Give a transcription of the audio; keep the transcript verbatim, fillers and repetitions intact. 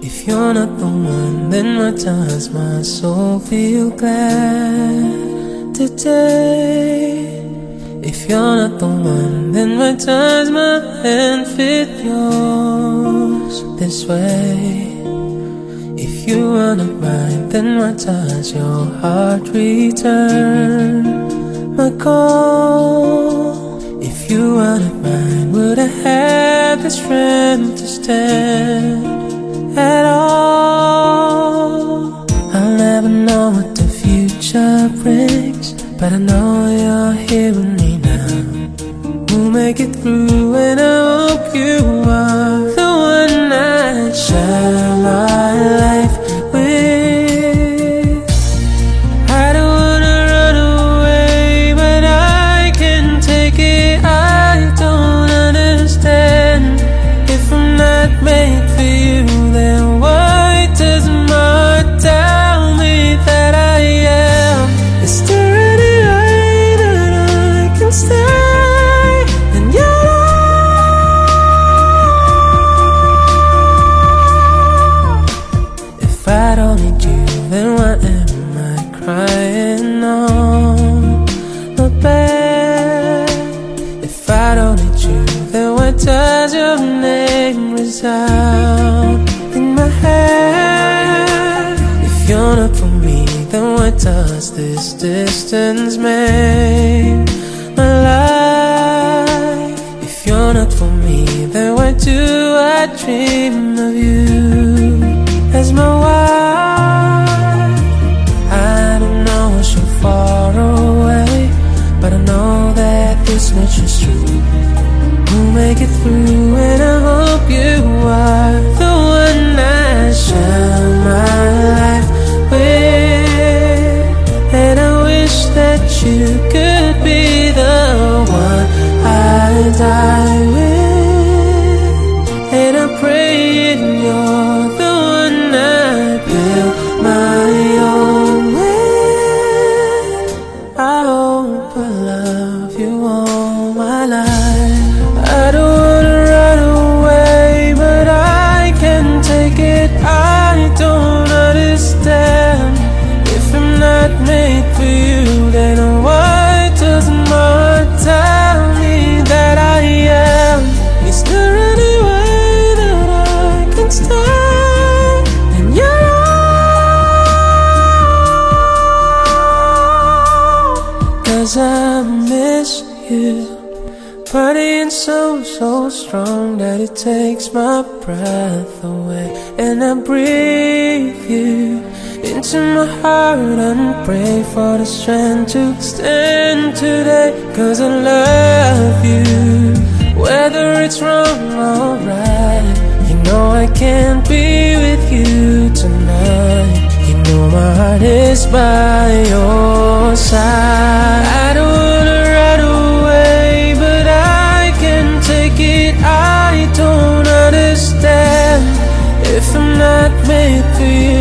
If you're not the one, then why does my soul feel glad today? If you're not the one, then why does my hand fit yours this way? If you are not mine, then why does your heart return my call? If you are not mine, would I have the strength to stand at all? I'll never know what the future brings, but I know you're here with me now. We'll make it through, and I hope you are the one I share my life with. I don't wanna run away, but I can't take it. I don't understand. If I'm not made for you, then why does my heart tell me that I am? Is there any way that I can stay in your life? If I don't need you, then why am I crying on the bed? If I don't need you, then why does your name resound in my head? If you're not for me, then why does this distance make my life? If you're not for me, then why do I dream of you as my wife? I don't know what's so far away, but I know that this much is true. We'll make it through, and I hope you are the one I share my life with. And I wish that you could be the one I die with. And I pray you're the one I build my own with. I hope I love you all my life. I don't wanna run away, but I can't take it. I don't understand. If I'm not made for you, then why doesn't my heart tell me that I am? Is there any way that I can stay in your life? 'Cause I miss you. Body and soul so strong that it takes my breath away. And I breathe you into my heart and pray for the strength to stand today. 'Cause I love you, whether it's wrong or right. You know I can't be with you tonight. You know my heart is by your side. I don't wanna run away, but I can't take it. I don't understand. If I'm not made for you,